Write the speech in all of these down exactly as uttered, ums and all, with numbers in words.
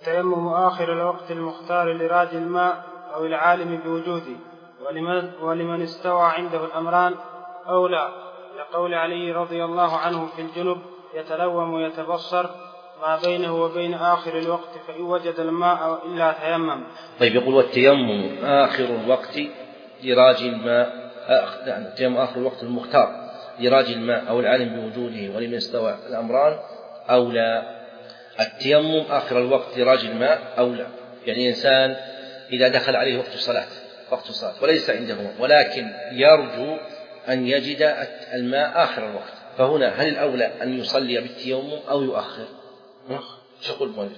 والتيمم آخر الوقت المختار لراجي الماء أو العالم بوجوده، ولمن, ولمن استوى عنده الأمران أولى، لقول علي رضي الله عنه في الجنب يتلوم ويتبصر ما بينه وبين آخر الوقت فإن وجد الماء إلا تيمم. طيب يقول والتيمم آخر الوقت لراجي الماء لا التيمم آخر الوقت المختار لراجي الماء أو العالم بوجوده ولمن استوى الأمران أولى. التيمم آخر الوقت لراجي الماء أولى، يعني إنسان إذا دخل عليه وقت الصلاة وقت الصلاة وليس عنده ولكن يرجو أن يجد الماء آخر الوقت، فهنا هل الأولى أن يصلي بالتيمم أو يؤخر؟ شو يقول المؤلف؟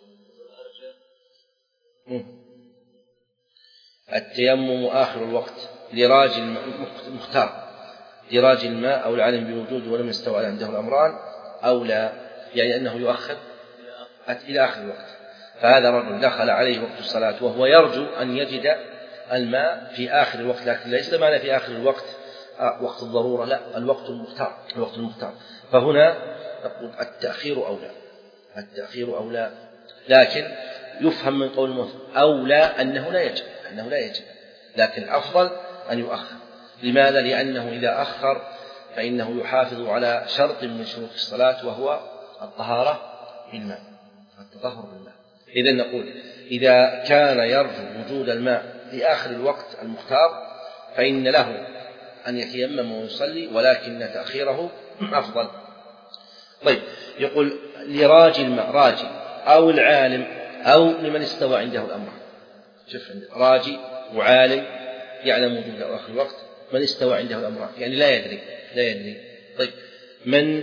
التيمم آخر الوقت لراجي المختار لراجي الماء أو العالم بوجوده ولم يستوى عنده الأمران أولى، يعني أنه يؤخر إلى آخر الوقت. فهذا رجل دخل عليه وقت الصلاة وهو يرجو أن يجد الماء في آخر الوقت، لكن ليس معنى في آخر الوقت وقت الضرورة، لا، الوقت المختار الوقت المختار. فهنا نقول التأخير أولى التأخير أولى، لكن يفهم من قول المؤلف أولى أنه لا يجب أنه لا يجب لكن الأفضل أن يؤخر. لماذا؟ لأنه إذا أخر فإنه يحافظ على شرط من شروط الصلاة وهو الطهارة بالماء التطهر بالماء. إذن نقول إذا كان يرجو وجود الماء في آخر الوقت المختار فإن له أن يتيمم ويصلي، ولكن تأخيره أفضل. طيب يقول لراجي الماء راجي أو العالم أو لمن استوى عنده الأمر. شوف راجي وعالم يعلم وجود آخر الوقت، من استوى عنده الأمر يعني لا يدري لا يدري. طيب من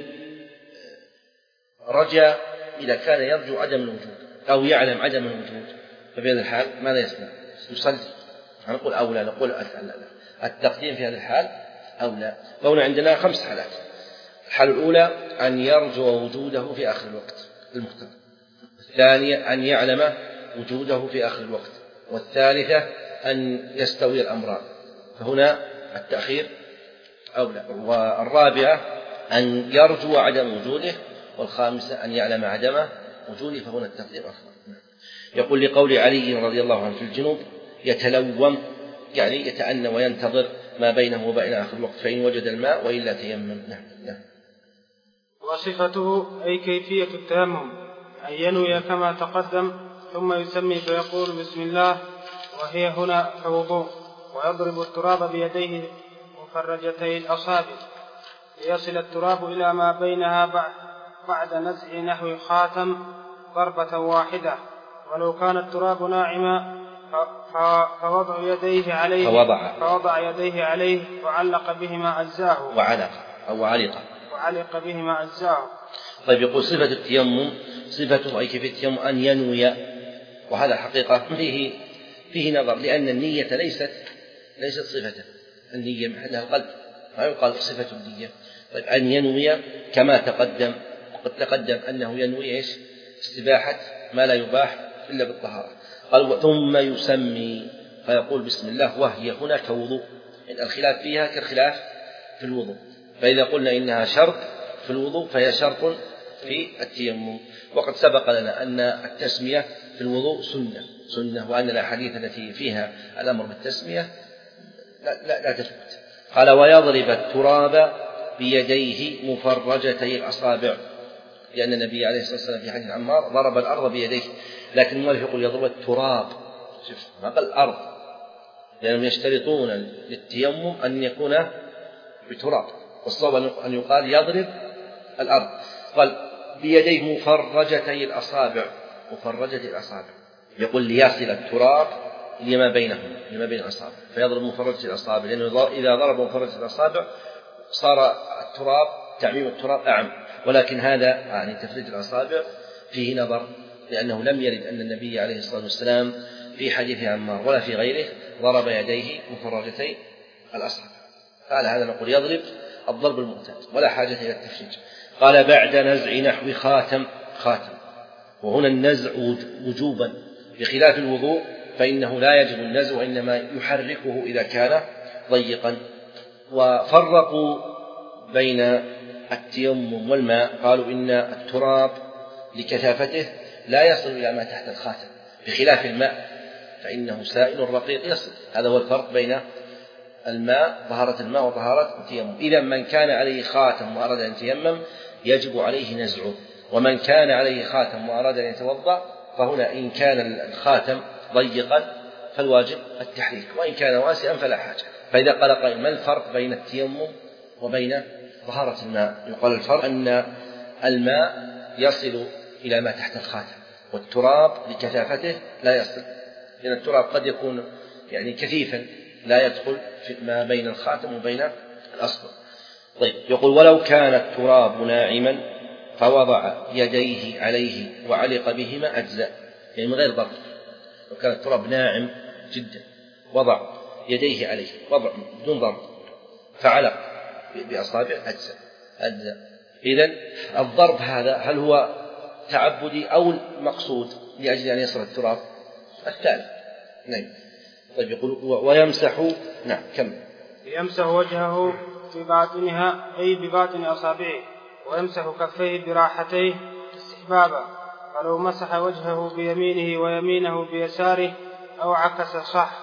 رجا إذا كان يرجو عدم الوجود أو يعلم عدم الوجود ففي هذا الحال ماذا يصنع؟ يصلي. نقول أولى، نقول التقديم في هذا الحال أولى. فهنا عندنا خمس حالات. الحالة الأولى أن يرجو وجوده في آخر الوقت المختار، الثانية أن يعلم وجوده في آخر الوقت، والثالثة أن يستوي الأمران، فهنا التأخير أولى، والرابعة أن يرجو عدم وجوده، والخامسة أن يعلم عدم وجوده، فهنا التقدير أفضل. يقول لقول علي رضي الله عنه في الجنوب يتلوم يعني يتأنى وينتظر ما بينه وبين آخر الوقت فإن وجد الماء وإلا تيمم. نعم نعم. وصفته أي كيفية التيمم أن ينوي كما تقدم ثم يسمي فيقول بسم الله وهي هنا كوضوء، ويضرب التراب بيديه مفرجتي الأصابع ليصل التراب إلى ما بينها بعد نزع نحو خاتم ضربة واحدة، ولو كان التراب ناعما فوضع يديه عليه فوضع, فوضع يديه عليه وعلق بهما أجزاه وعلق أو علق وعلق بهما أجزاه. طيب يقول صفة التيمم صفته أي كيفية التيمم أن ينوي، وهذا حقيقة فيه فيه نظر، لأن النية ليست ليست صفة، النية محلها القلب، ما يقال صفة النية. طيب أن ينوي كما تقدم، قد تقدم أنه ينوي إيش؟ استباحة ما لا يباح إلا بالطهارة. قال ثم يسمي فيقول بسم الله وهي هنا كوضوء، يعني الخلاف فيها كالخلاف في الوضوء، فإذا قلنا إنها شرط في الوضوء فهي شرط في التيمم. وقد سبق لنا أن التسمية في الوضوء سنة سنة وأن الأحاديث التي فيها الأمر بالتسمية لا, لا, لا تثبت. قال ويضرب التراب بيديه مفرجتي الأصابع، لأن النبي عليه الصلاة والسلام في حديث عمار ضرب الأرض بيديه، لكن المؤلف يقول يضرب التراب، شوف ما قال الأرض، لأنهم يشترطون للتيمم أن يكون بتراب، والصواب أن يقال يضرب الأرض. قال بيديه مفرجتي الأصابع، مفرجتي الأصابع يقول ليصل التراب لما بينهم لما بين الأصابع، فيضرب مفرجتي الأصابع، لأنه إذا ضرب مفرجتي الأصابع صار التراب تعميم التراب أعم، ولكن هذا يعني تفريج الأصابع فيه نظر، لأنه لم يرد أن النبي عليه الصلاة والسلام في حديث عمار ولا في غيره ضرب يديه مفرجتي الأصابع، قال هذا نقول يضرب الضرب المعتاد ولا حاجة إلى التفريج. قال بعد نزع نحو خاتم خاتم، وهنا النزع وجوبا بخلاف الوضوء فإنه لا يجب النزع وإنما يحركه إذا كان ضيقا. وفرقوا بين التيمم والماء، قالوا إن التراب لكثافته لا يصل إلى ما تحت الخاتم، بخلاف الماء فإنه سائل رقيق يصل. هذا هو الفرق بين الماء، طهارة الماء وطهارة التيمم. إذا من كان عليه خاتم وأراد أن يتيمم يجب عليه نزعه، ومن كان عليه خاتم وأراد أن يتوضأ فهنا إن كان الخاتم ضيقا فالواجب التحريك، وإن كان واسعا فلا حاجة. فإذا قال قائل ما الفرق بين التيمم وبين طهارة الماء؟ يقال الفرق أن الماء يصل إلى ما تحت الخاتم، والتراب لكثافته لا يصل، لأن التراب قد يكون يعني كثيفا لا يدخل في ما بين الخاتم وبين الأصبع. طيب يقول ولو كان التراب ناعما فوضع يديه عليه وعلق بهما أجزاء، يعني من غير ضرب. لو كان التراب ناعم جدا وضع يديه عليه وضع بدون ضرب فعلق بأصابع أجزاء أجزاء. إذن الضرب هذا هل هو تعبدي أو مقصود لأجل أن يصل التراب؟ الثالث. نعم. طيب يقول ويمسح، نعم كم يمسح وجهه بباطنها أي بباطن أصابعه، ويمسح كفيه براحتيه استحبابا، فلو مسح وجهه بيمينه ويمينه بيساره أو عكس صح.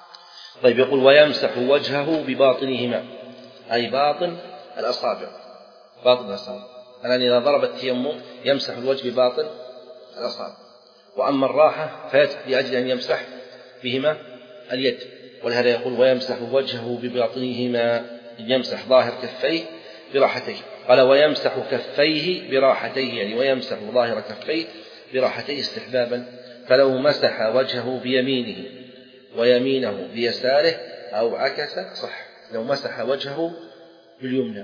طيب يقول ويمسح وجهه بباطنهما أي باطن الأصابع، باطن الأصابع. الآن إذا ضرب التيمم يمسح الوجه بباطن الأصابع، وأما الراحة فلأجل أن يمسح بهما اليد، ولهذا يقول ويمسح وجهه بباطنهما، يمسح ظاهر كفيه براحتيه. قال ويمسح كفيه براحتيه، يعني ويمسح ظاهر كفيه براحتيه استحبابا، فلو مسح وجهه بيمينه ويمينه بيساره أو عكس صح. لو مسح وجهه باليمنى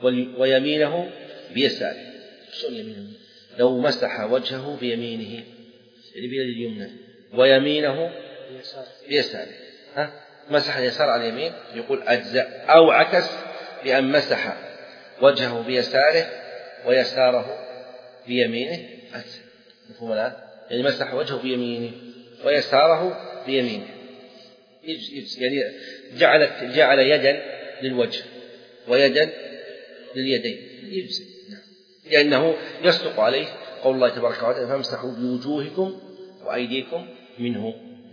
ويمينه بيساره، شو يمينه؟ لو مسح وجهه بيمينه يعني بيد اليمنى ويمينه بيساره، ها مسح اليسار على اليمين يقول أجزاء، أو عكس بأن مسح وجهه بيساره ويساره بيمينه أجزاء. مفهوم الآن؟ يعني مسح وجهه بيمينه ويساره بيمينه، يعني جعل جعل يدا للوجه ويدا لليدين يجزئ، لأنه يصدق عليه قول الله تبارك وتعالى فامسحوا بوجوهكم وأيديكم منه.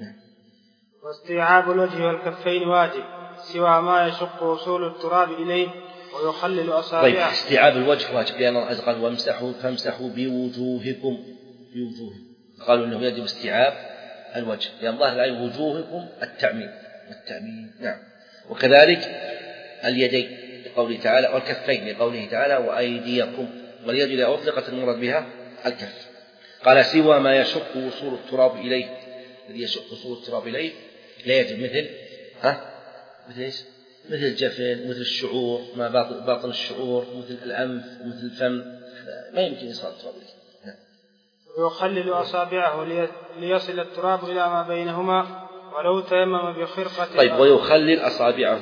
واستيعاب الوجه والكفين واجب سوى ما يشق وصول التراب إليه ويخلل أصابعه. طيب استيعاب الوجه واجب، لأن الله قال وامسحوا فامسحوا بوجوهكم بوجوهكم، قالوا إنه يجب استيعاب الوجه، لأن ظاهر الآية وجوهكم التعميم التعميم نعم. وكذلك اليدين لقوله تعالى، والكفين لقوله تعالى وأيديكم، واليد إذا أطلقت المراد بها الكف. قال سوى ما يشق وصول التراب إليه، الذي يشق وصول التراب إليه لا يجب، مثل ها مثل ايش؟ مثل الجفن، مثل الشعور، ما باطن الشعور، مثل الأنف ومثل الفم، ما يمكن يصل التراب إليه. ويخلل أصابعه ليصل التراب إلى ما بينهما ولو تيمم بخرقة. طيب ويخلل أصابعه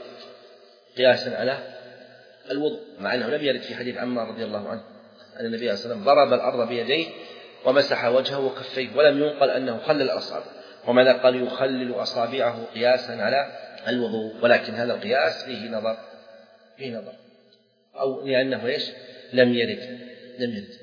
قياسا على الوضوء، مع أنه لم يرد في حديث عمار رضي الله عنه أن النبي صلى الله عليه وسلم ضرب الأرض بيديه ومسح وجهه وكفيه، ولم ينقل أنه خلل الأصابع، وماذا قال يخلل أصابعه قياسا على الوضوء، ولكن هذا القياس فيه نظر فيه نظر أو لأنه إيش لم يرد لم يرد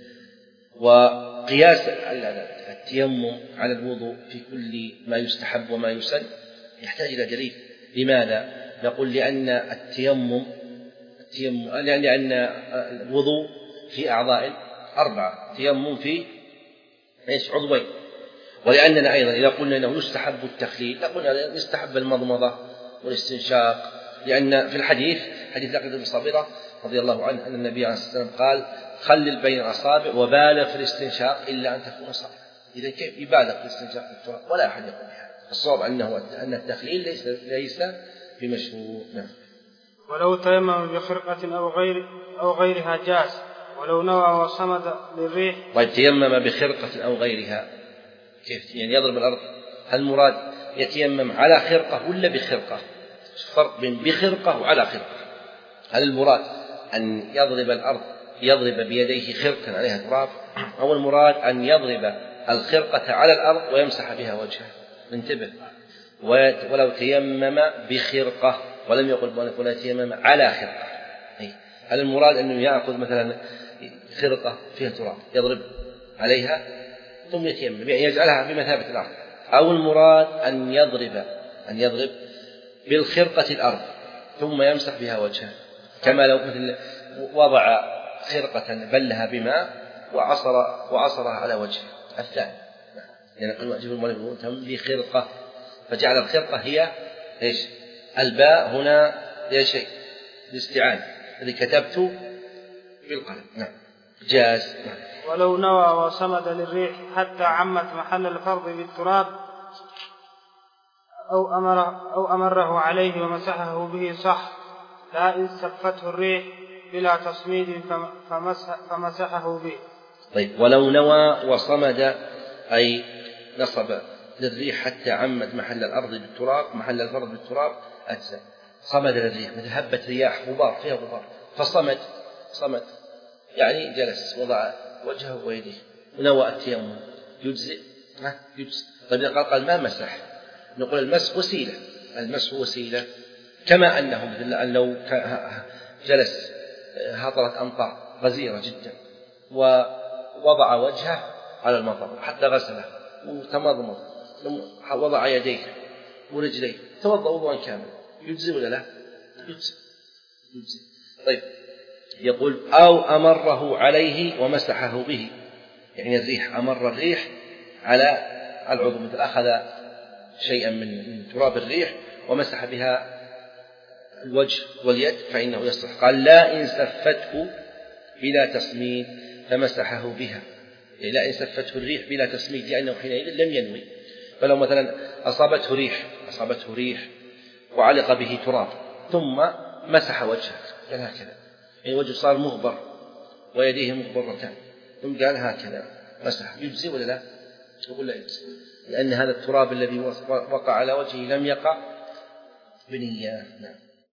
وقياس التيمم على الوضوء في كل ما يستحب وما يسن يحتاج إلى دليل. لماذا؟ نقول لأن التيمم التيمم لأن الوضوء في أعضاء أربعة، تيمم في إيش عضوين، ولأننا أيضا إذا قلنا أنه يستحب التخليل لقلنا يستحب المضمضة والاستنشاق، لأن في الحديث حديث لقيط بن صابرة رضي الله عنه أن النبي عليه الصلاة والسلام قال خلل بين الأصابع وبالغ في الاستنشاق إلا أن تكون صائما. إذا كيف يبالغ في الاستنشاق في التراب؟ ولا أحد يقول بهذا. الصواب أنه أن التخليل ليس ليس بمشروع. نعم. ولو تيمم بخرقة أو غير أو غيرها جاز، ولو نوى وصمد للريح. طيب تيمم بخرقة أو غيرها كيف يعني يضرب الأرض؟ هل المراد يتيمم على خرقة ولا بخرقة؟ فرق بين بخرقة وعلى خرقة. هل المراد أن يضرب الأرض يضرب بيديه خرقا عليها تراب، أو المراد أن يضرب الخرقة على الأرض ويمسح بها وجهه؟ انتبه. ولو تيمم بخرقة ولم يقل ولا تيمم على خرقة، هل المراد أنه يأخذ مثلا خرقة فيها تراب يضرب عليها ثم يتيمم، يعني يجعلها في مثابة الأرض. أو المراد أن يضرب أن يضرب بالخرقة الأرض ثم يمسح بها وجهه، كما لو مثل وضع خرقة بلها بماء وعصر وعصرها على وجهه الثاني، يعني قال واجب المؤلف بخرقة، فجعل الخرقة هي ايش؟ الباء هنا هي شيء الاستعانة الذي كتبت بالقلم. نعم جاز. نعم. ولو نوى وصمد للريح حتى عمت محل الفرض بالتراب أو أمر أو أمره عليه ومسحه به صح، لا إن سفته الريح بلا تصميد فمسح فمسحه به. طيب ولو نوى وصمد أي نصب للريح حتى عمت محل الأرض بالتراب محل الفرض بالتراب أجزاء. صمد للريح مثل هبت رياح غبار فيها غبار فصمد صمد يعني جلس وضع وجهه ويديه ونوى التيمم يجزئ يجزئ. طيب قال قال ما مسح، نقول المسح وسيلة، المسح وسيلة كما أنه مثل أن لو جلس هطلت أمطار غزيرة جدا ووضع وجهه على المطر حتى غسله وتمضمض ثم وضع يديه ورجليه توضأ وضوءا كاملا يجزي ولا لا؟ يجزي يجزي. طيب يقول أو أمره عليه ومسحه به، يعني الريح أمر الريح على العضو مثل أخذ شيئا من تراب الريح ومسح بها الوجه واليد فإنه يصلح. قال لا إن سفته بلا تصميد فمسحه بها، يعني لا إن سفته الريح بلا تصميد لأنه حينئذ لم ينوي. فلو مثلا أصابته ريح أصابته ريح وعلق به تراب ثم مسح وجهه قال هكذا، يعني وجهه صار مغبر ويديه مغبرتان ثم قال هكذا مسح، يجزي ولا لا؟ يقول لا يجزي، لأن هذا التراب الذي وقع على وجهه لم يقع بنية. نعم.